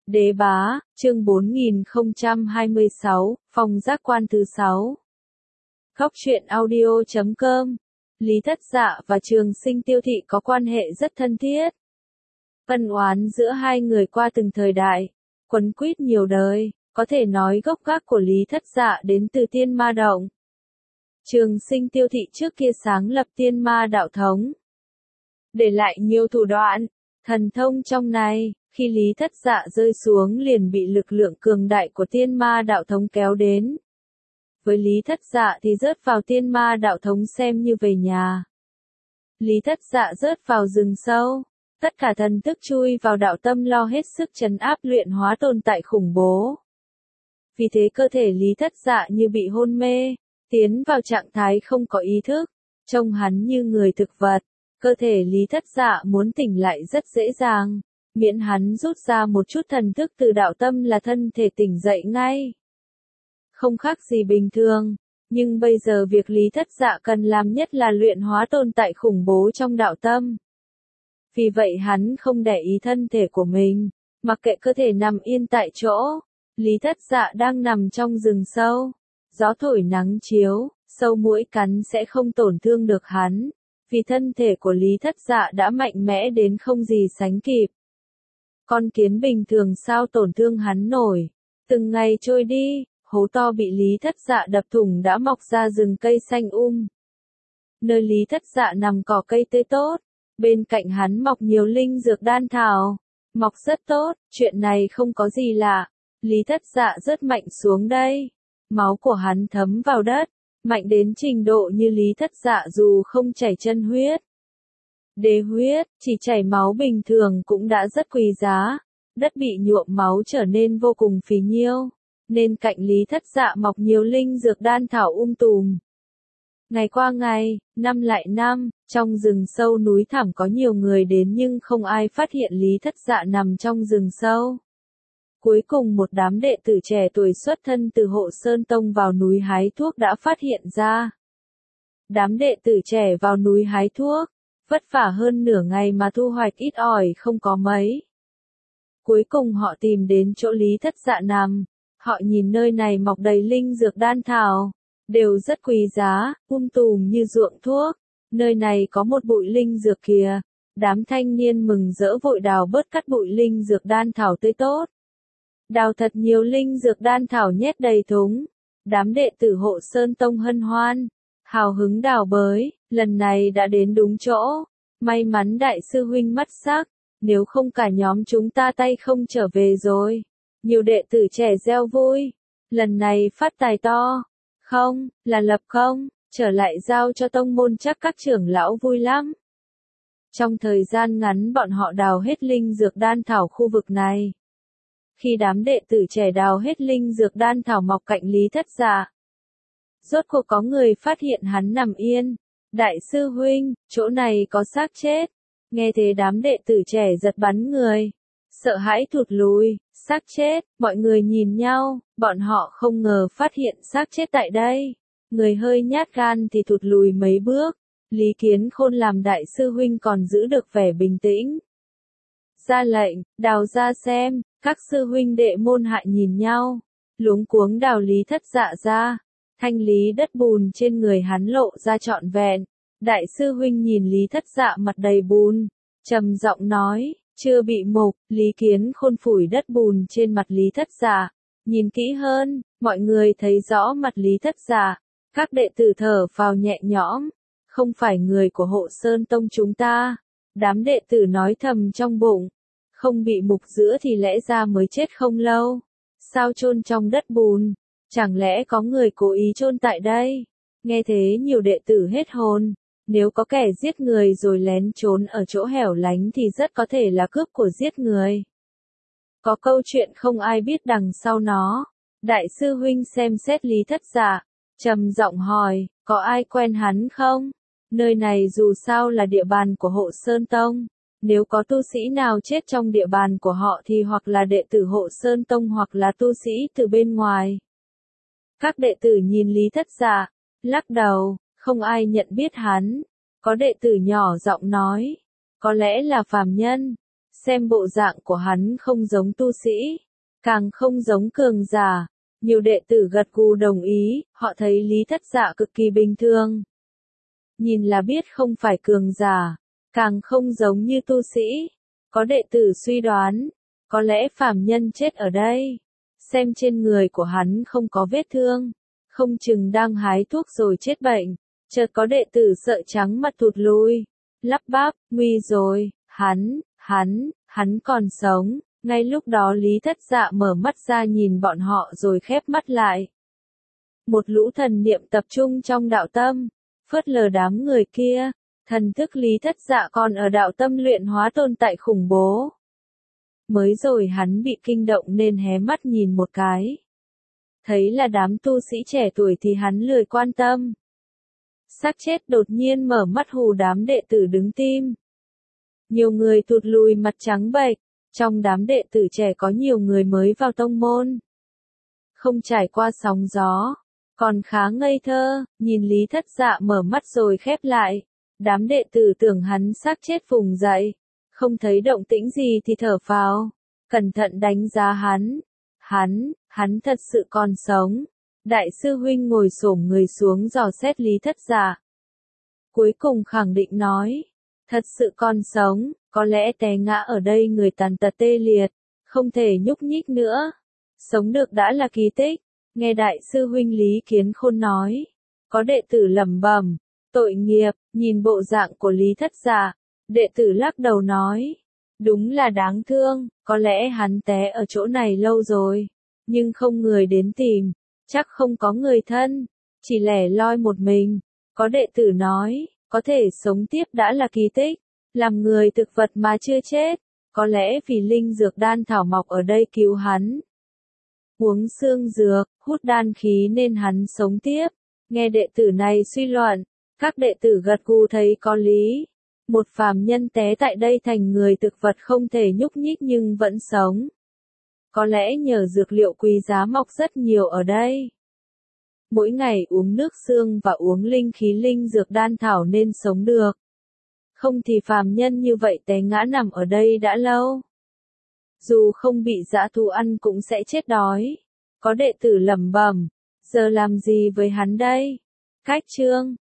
Đế bá, chương 4026, phòng giác quan thứ 6. Góc truyện audio.com. Lý Thất Dạ và Trường Sinh Tiêu Thị có quan hệ rất thân thiết. Ân oán giữa hai người qua từng thời đại, quấn quýt nhiều đời, có thể nói gốc gác của Lý Thất Dạ đến từ Tiên Ma Động. Trường Sinh Tiêu Thị trước kia sáng lập Tiên Ma Đạo Thống, để lại nhiều thủ đoạn, thần thông trong này. Khi Lý Thất Dạ rơi xuống liền bị lực lượng cường đại của Tiên Ma Đạo Thống kéo đến. Với Lý Thất Dạ thì rớt vào Tiên Ma Đạo Thống xem như về nhà. Lý Thất Dạ rớt vào rừng sâu, tất cả thần thức chui vào đạo tâm lo hết sức trấn áp luyện hóa tồn tại khủng bố. Vì thế cơ thể Lý Thất Dạ như bị hôn mê, tiến vào trạng thái không có ý thức, trông hắn như người thực vật. Cơ thể Lý Thất Dạ muốn tỉnh lại rất dễ dàng. Miễn hắn rút ra một chút thần thức từ đạo tâm là thân thể tỉnh dậy ngay. Không khác gì bình thường, nhưng bây giờ việc Lý Thất Dạ cần làm nhất là luyện hóa tồn tại khủng bố trong đạo tâm. Vì vậy hắn không để ý thân thể của mình, mặc kệ cơ thể nằm yên tại chỗ. Lý Thất Dạ đang nằm trong rừng sâu, gió thổi nắng chiếu, sâu muỗi cắn sẽ không tổn thương được hắn, vì thân thể của Lý Thất Dạ đã mạnh mẽ đến không gì sánh kịp. Con kiến bình thường sao tổn thương hắn nổi. Từng ngày trôi đi, hố to bị Lý Thất Dạ đập thủng đã mọc ra rừng cây xanh Nơi Lý Thất Dạ nằm cỏ cây tươi tốt, bên cạnh hắn mọc nhiều linh dược đan thảo, mọc rất tốt, chuyện này không có gì lạ. Lý Thất Dạ rất mạnh xuống đây, máu của hắn thấm vào đất, mạnh đến trình độ như Lý Thất Dạ dù không chảy chân huyết, đế huyết, chỉ chảy máu bình thường cũng đã rất quý giá. Đất bị nhuộm máu trở nên vô cùng phì nhiêu, nên cạnh Lý Thất Dạ mọc nhiều linh dược đan thảo tùm. Ngày qua ngày, năm lại năm, trong rừng sâu núi thẳm có nhiều người đến nhưng không ai phát hiện Lý Thất Dạ nằm trong rừng sâu. Cuối cùng một đám đệ tử trẻ tuổi xuất thân từ Hộ Sơn Tông vào núi hái thuốc đã phát hiện ra. Đám đệ tử trẻ vào núi hái thuốc, vất vả hơn nửa ngày mà thu hoạch ít ỏi không có mấy. Cuối cùng họ tìm đến chỗ Lý Thất Dạ nằm, họ nhìn nơi này mọc đầy linh dược đan thảo, đều rất quý giá, tùm như ruộng thuốc, nơi này có một bụi linh dược kìa. Đám thanh niên mừng rỡ vội đào bớt cắt bụi linh dược đan thảo tươi tốt. Đào thật nhiều linh dược đan thảo nhét đầy thúng, đám đệ tử Hộ Sơn Tông hân hoan, hào hứng đào bới, lần này đã đến đúng chỗ. May mắn đại sư huynh mắt sắc, nếu không cả nhóm chúng ta tay không trở về rồi. Nhiều đệ tử trẻ reo vui, lần này phát tài to, không, là lập không, trở lại giao cho tông môn chắc các trưởng lão vui lắm. Trong thời gian ngắn bọn họ đào hết linh dược đan thảo khu vực này. Khi đám đệ tử trẻ đào hết linh dược đan thảo mọc cạnh Lý Thất Dạ, rốt cuộc có người phát hiện hắn nằm yên. Đại sư huynh, chỗ này có xác chết. Nghe thế đám đệ tử trẻ giật bắn người, sợ hãi thụt lùi. Xác chết, mọi người nhìn nhau, bọn họ không ngờ phát hiện xác chết tại đây. Người hơi nhát gan thì thụt lùi mấy bước. Lý Kiến Khôn làm đại sư huynh còn giữ được vẻ bình tĩnh. Ra lệnh, đào ra xem. Các sư huynh đệ môn hạ nhìn nhau, luống cuống đào Lý Thất Dạ ra. Thanh lý đất bùn trên người hắn lộ ra trọn vẹn. Đại sư huynh nhìn Lý Thất Dạ mặt đầy bùn, trầm giọng nói, chưa bị mục. Lý Kiến Khôn phủi đất bùn trên mặt Lý Thất Dạ, nhìn kỹ hơn, mọi người thấy rõ mặt Lý Thất Dạ. Các đệ tử thở phào nhẹ nhõm, không phải người của Hộ Sơn Tông chúng ta. Đám đệ tử nói thầm trong bụng, không bị mục giữa thì lẽ ra mới chết không lâu. Sao chôn trong đất bùn? Chẳng lẽ có người cố ý chôn tại đây? Nghe thế nhiều đệ tử hết hồn. Nếu có kẻ giết người rồi lén trốn ở chỗ hẻo lánh thì rất có thể là cướp của giết người. Có câu chuyện không ai biết đằng sau nó. Đại sư huynh xem xét Lý Thất Dạ, trầm giọng hỏi, có ai quen hắn không? Nơi này dù sao là địa bàn của Hộ Sơn Tông. Nếu có tu sĩ nào chết trong địa bàn của họ thì hoặc là đệ tử Hộ Sơn Tông hoặc là tu sĩ từ bên ngoài. Các đệ tử nhìn Lý Thất Dạ, lắc đầu, không ai nhận biết hắn. Có đệ tử nhỏ giọng nói, có lẽ là phàm nhân. Xem bộ dạng của hắn không giống tu sĩ, càng không giống cường giả. Nhiều đệ tử gật gù đồng ý, họ thấy Lý Thất Dạ cực kỳ bình thường. Nhìn là biết không phải cường giả, càng không giống như tu sĩ. Có đệ tử suy đoán, có lẽ phàm nhân chết ở đây. Xem trên người của hắn không có vết thương, không chừng đang hái thuốc rồi chết bệnh. Chợt có đệ tử sợ trắng mặt thụt lùi, lắp bắp, nguy rồi, hắn còn sống. Ngay lúc đó Lý Thất Dạ mở mắt ra nhìn bọn họ rồi khép mắt lại. Một lũ thần niệm tập trung trong đạo tâm, phớt lờ đám người kia. Thần thức Lý Thất Dạ còn ở đạo tâm luyện hóa tồn tại khủng bố. Mới rồi hắn bị kinh động nên hé mắt nhìn một cái. Thấy là đám tu sĩ trẻ tuổi thì hắn lười quan tâm. Xác chết đột nhiên mở mắt hù đám đệ tử đứng tim. Nhiều người thụt lùi mặt trắng bệch. Trong đám đệ tử trẻ có nhiều người mới vào tông môn. Không trải qua sóng gió, còn khá ngây thơ, nhìn Lý Thất Dạ mở mắt rồi khép lại. Đám đệ tử tưởng hắn xác chết vùng dậy. Không thấy động tĩnh gì thì thở phào. Cẩn thận đánh giá hắn. Hắn thật sự còn sống. Đại sư huynh ngồi xổm người xuống dò xét Lý Thất Dạ. Cuối cùng khẳng định nói. Thật sự còn sống, có lẽ té ngã ở đây người tàn tật tê liệt, không thể nhúc nhích nữa. Sống được đã là kỳ tích, nghe đại sư huynh Lý Kiến Khôn nói. Có đệ tử lẩm bẩm, tội nghiệp, nhìn bộ dạng của Lý Thất Dạ. Đệ tử lắc đầu nói, đúng là đáng thương, có lẽ hắn té ở chỗ này lâu rồi, nhưng không người đến tìm, chắc không có người thân, chỉ lẻ loi một mình. Có đệ tử nói, có thể sống tiếp đã là kỳ tích, làm người thực vật mà chưa chết, có lẽ vì linh dược đan thảo mọc ở đây cứu hắn. Uống xương dược, hút đan khí nên hắn sống tiếp. Nghe đệ tử này suy luận, các đệ tử gật gù thấy có lý. Một phàm nhân té tại đây thành người thực vật không thể nhúc nhích nhưng vẫn sống. Có lẽ nhờ dược liệu quý giá mọc rất nhiều ở đây. Mỗi ngày uống nước xương và uống linh khí linh dược đan thảo nên sống được. Không thì phàm nhân như vậy té ngã nằm ở đây đã lâu. Dù không bị dã thú ăn cũng sẽ chết đói. Có đệ tử lẩm bẩm, giờ làm gì với hắn đây? Cách chương